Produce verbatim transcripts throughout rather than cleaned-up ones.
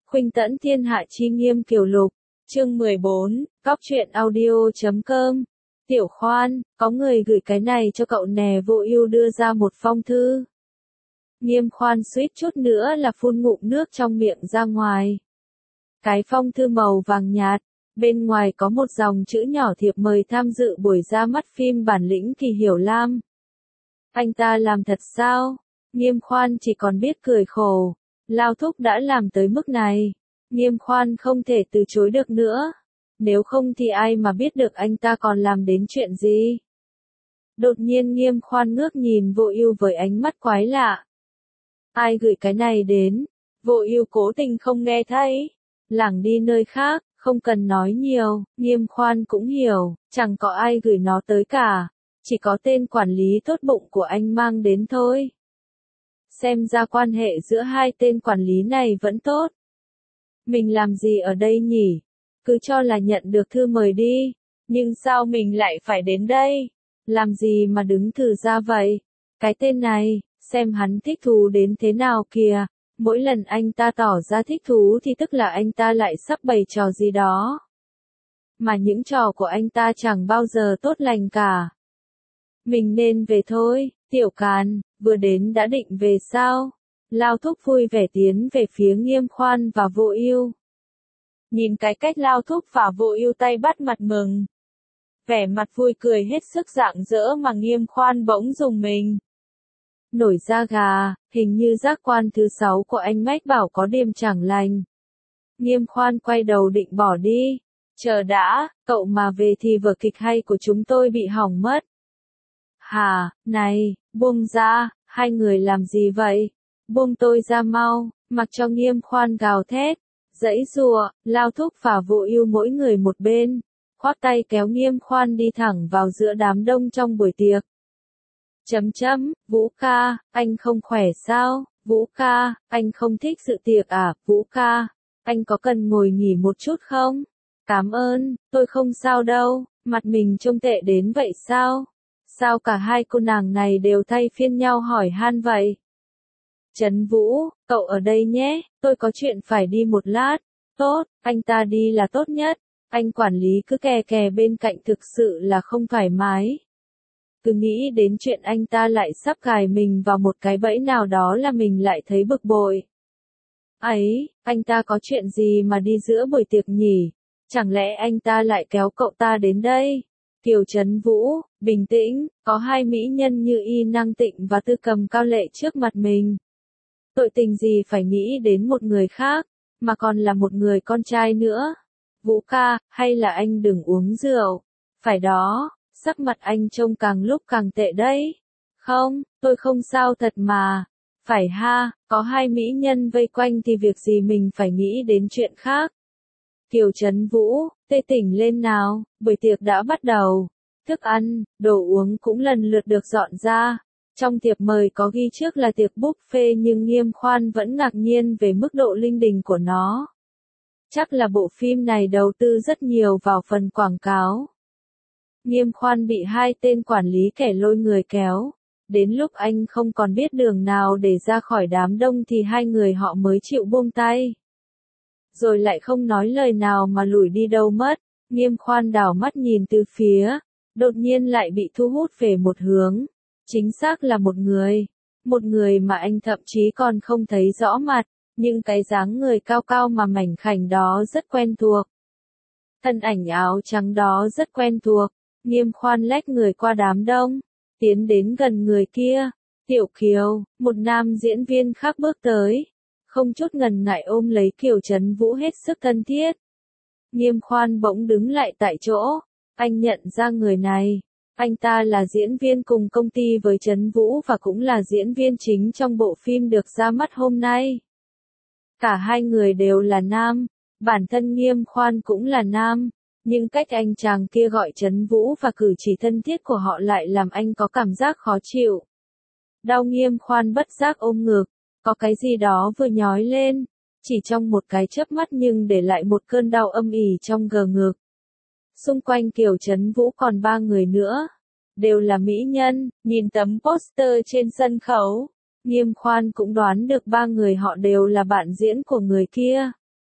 Khuynh tẫn thiên hạ chi nghiêm kiều lục, chương mười bốn, Cóc truyện audio chấm com. Tiểu Khoan, có người gửi cái này cho cậu nè. Vô Ưu đưa ra một phong thư. Nghiêm Khoan suýt chút nữa là phun ngụm nước trong miệng ra ngoài. Cái phong thư màu vàng nhạt, bên ngoài có một dòng chữ nhỏ thiệp mời tham dự buổi ra mắt phim Bản lĩnh Kỳ Hiểu Lam. Anh ta làm thật sao? Nghiêm Khoan chỉ còn biết cười khổ. Lao Thúc đã làm tới mức này, Nghiêm Khoan không thể từ chối được nữa. Nếu không thì ai mà biết được anh ta còn làm đến chuyện gì? Đột nhiên Nghiêm Khoan ngước nhìn Vô Ưu với ánh mắt quái lạ. Ai gửi cái này đến? Vô Ưu cố tình không nghe thấy. Lảng đi nơi khác, không cần nói nhiều, Nghiêm Khoan cũng hiểu, chẳng có ai gửi nó tới cả. Chỉ có tên quản lý tốt bụng của anh mang đến thôi. Xem ra quan hệ giữa hai tên quản lý này vẫn tốt. Mình làm gì ở đây nhỉ? Cứ cho là nhận được thư mời đi. Nhưng sao mình lại phải đến đây? Làm gì mà đứng thử ra vậy? Cái tên này, xem hắn thích thú đến thế nào kìa. Mỗi lần anh ta tỏ ra thích thú thì tức là anh ta lại sắp bày trò gì đó. Mà những trò của anh ta chẳng bao giờ tốt lành cả. Mình nên về thôi, Tiểu Càn, vừa đến đã định về sao? Lao Thúc vui vẻ tiến về phía Nghiêm Khoan và Vô Ưu. Nhìn cái cách Lao Thúc và Vô Ưu tay bắt mặt mừng. Vẻ mặt vui cười hết sức rạng rỡ mà Nghiêm Khoan bỗng rùng mình. Nổi da gà, hình như giác quan thứ sáu của anh mách bảo có điểm chẳng lành. Nghiêm Khoan quay đầu định bỏ đi. Chờ đã, cậu mà về thì vở kịch hay của chúng tôi bị hỏng mất. Hà, này, buông ra, hai người làm gì vậy? Buông tôi ra mau, mặc cho Nghiêm Khoan gào thét, giãy giụa, Lao Thúc và Vô Ưu mỗi người một bên, khoác tay kéo Nghiêm Khoan đi thẳng vào giữa đám đông trong buổi tiệc. Chấm chấm, Vũ ca, anh không khỏe sao? Vũ ca, anh không thích dự tiệc à? Vũ ca, anh có cần ngồi nghỉ một chút không? Cảm ơn, tôi không sao đâu, mặt mình trông tệ đến vậy sao? Sao cả hai cô nàng này đều thay phiên nhau hỏi han vậy? Trấn Vũ, cậu ở đây nhé, tôi có chuyện phải đi một lát. Tốt, anh ta đi là tốt nhất. Anh quản lý cứ kè kè bên cạnh thực sự là không thoải mái. Cứ nghĩ đến chuyện anh ta lại sắp gài mình vào một cái bẫy nào đó là mình lại thấy bực bội. Ấy, anh ta có chuyện gì mà đi giữa buổi tiệc nhỉ? Chẳng lẽ anh ta lại kéo cậu ta đến đây? Kiều Trấn Vũ, bình tĩnh, có hai mỹ nhân như Y Năng Tịnh và Tư Cầm Cao Lệ trước mặt mình. Tội tình gì phải nghĩ đến một người khác, mà còn là một người con trai nữa. Vũ ca, hay là anh đừng uống rượu. Phải đó, sắc mặt anh trông càng lúc càng tệ đấy. Không, tôi không sao thật mà. Phải ha, có hai mỹ nhân vây quanh thì việc gì mình phải nghĩ đến chuyện khác. Kiều Trấn Vũ, tê tỉnh lên nào, buổi tiệc đã bắt đầu. Thức ăn, đồ uống cũng lần lượt được dọn ra. Trong thiệp mời có ghi trước là tiệc buffet nhưng Nghiêm Khoan vẫn ngạc nhiên về mức độ linh đình của nó. Chắc là bộ phim này đầu tư rất nhiều vào phần quảng cáo. Nghiêm Khoan bị hai tên quản lý kẻ lôi người kéo. Đến lúc anh không còn biết đường nào để ra khỏi đám đông thì hai người họ mới chịu buông tay. Rồi lại không nói lời nào mà lủi đi đâu mất. Nghiêm Khoan đảo mắt nhìn từ phía, đột nhiên lại bị thu hút về một hướng. Chính xác là một người. Một người mà anh thậm chí còn không thấy rõ mặt, nhưng cái dáng người cao cao mà mảnh khảnh đó rất quen thuộc. Thân ảnh áo trắng đó rất quen thuộc. Nghiêm Khoan lách người qua đám đông, tiến đến gần người kia. Tiểu Kiều, một nam diễn viên khác bước tới. Không chút ngần ngại ôm lấy Kiều Trấn Vũ hết sức thân thiết. Nghiêm Khoan bỗng đứng lại tại chỗ. Anh nhận ra người này. Anh ta là diễn viên cùng công ty với Trấn Vũ và cũng là diễn viên chính trong bộ phim được ra mắt hôm nay. Cả hai người đều là nam. Bản thân Nghiêm Khoan cũng là nam. Nhưng cách anh chàng kia gọi Trấn Vũ và cử chỉ thân thiết của họ lại làm anh có cảm giác khó chịu. Đau Nghiêm Khoan bất giác ôm ngực. Có cái gì đó vừa nhói lên, chỉ trong một cái chớp mắt nhưng để lại một cơn đau âm ỉ trong gờ ngực. Xung quanh Kiều Trấn Vũ còn ba người nữa, đều là mỹ nhân, nhìn tấm poster trên sân khấu, Nghiêm Khoan cũng đoán được ba người họ đều là bạn diễn của người kia.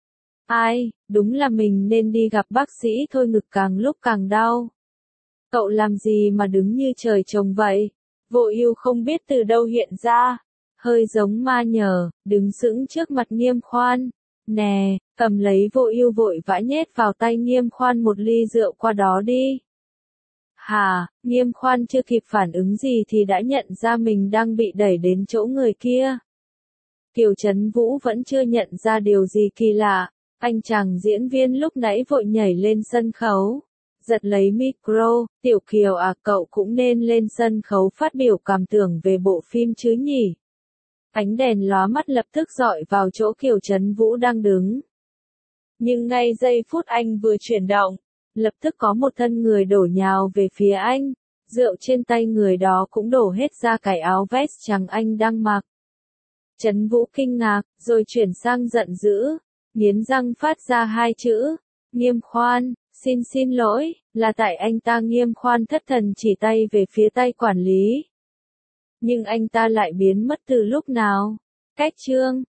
Ai, đúng là mình nên đi gặp bác sĩ thôi, ngực càng lúc càng đau. Cậu làm gì mà đứng như trời trồng vậy? Vô ưu không biết từ đâu hiện ra, hơi giống ma nhờ, đứng sững trước mặt Nghiêm Khoan. Nè, cầm lấy Vô ưu vội vã nhét vào tay Nghiêm Khoan một ly rượu, qua đó đi. Hà, Nghiêm Khoan chưa kịp phản ứng gì thì đã nhận ra mình đang bị đẩy đến chỗ người kia. Kiều Trấn Vũ vẫn chưa nhận ra điều gì kỳ lạ, anh chàng diễn viên lúc nãy vội nhảy lên sân khấu, giật lấy micro. Tiểu Kiều à, cậu cũng nên lên sân khấu phát biểu cảm tưởng về bộ phim chứ nhỉ? Ánh đèn lóa mắt lập tức dọi vào chỗ Kiều Trấn Vũ đang đứng. Nhưng ngay giây phút anh vừa chuyển động, lập tức có một thân người đổ nhào về phía anh, rượu trên tay người đó cũng đổ hết ra cái áo vest trắng anh đang mặc. Trấn Vũ kinh ngạc, rồi chuyển sang giận dữ, nghiến răng phát ra hai chữ, Nghiêm Khoan, xin xin lỗi, là tại anh ta. Nghiêm Khoan thất thần chỉ tay về phía tay quản lý. Nhưng anh ta lại biến mất từ lúc nào? Cách chương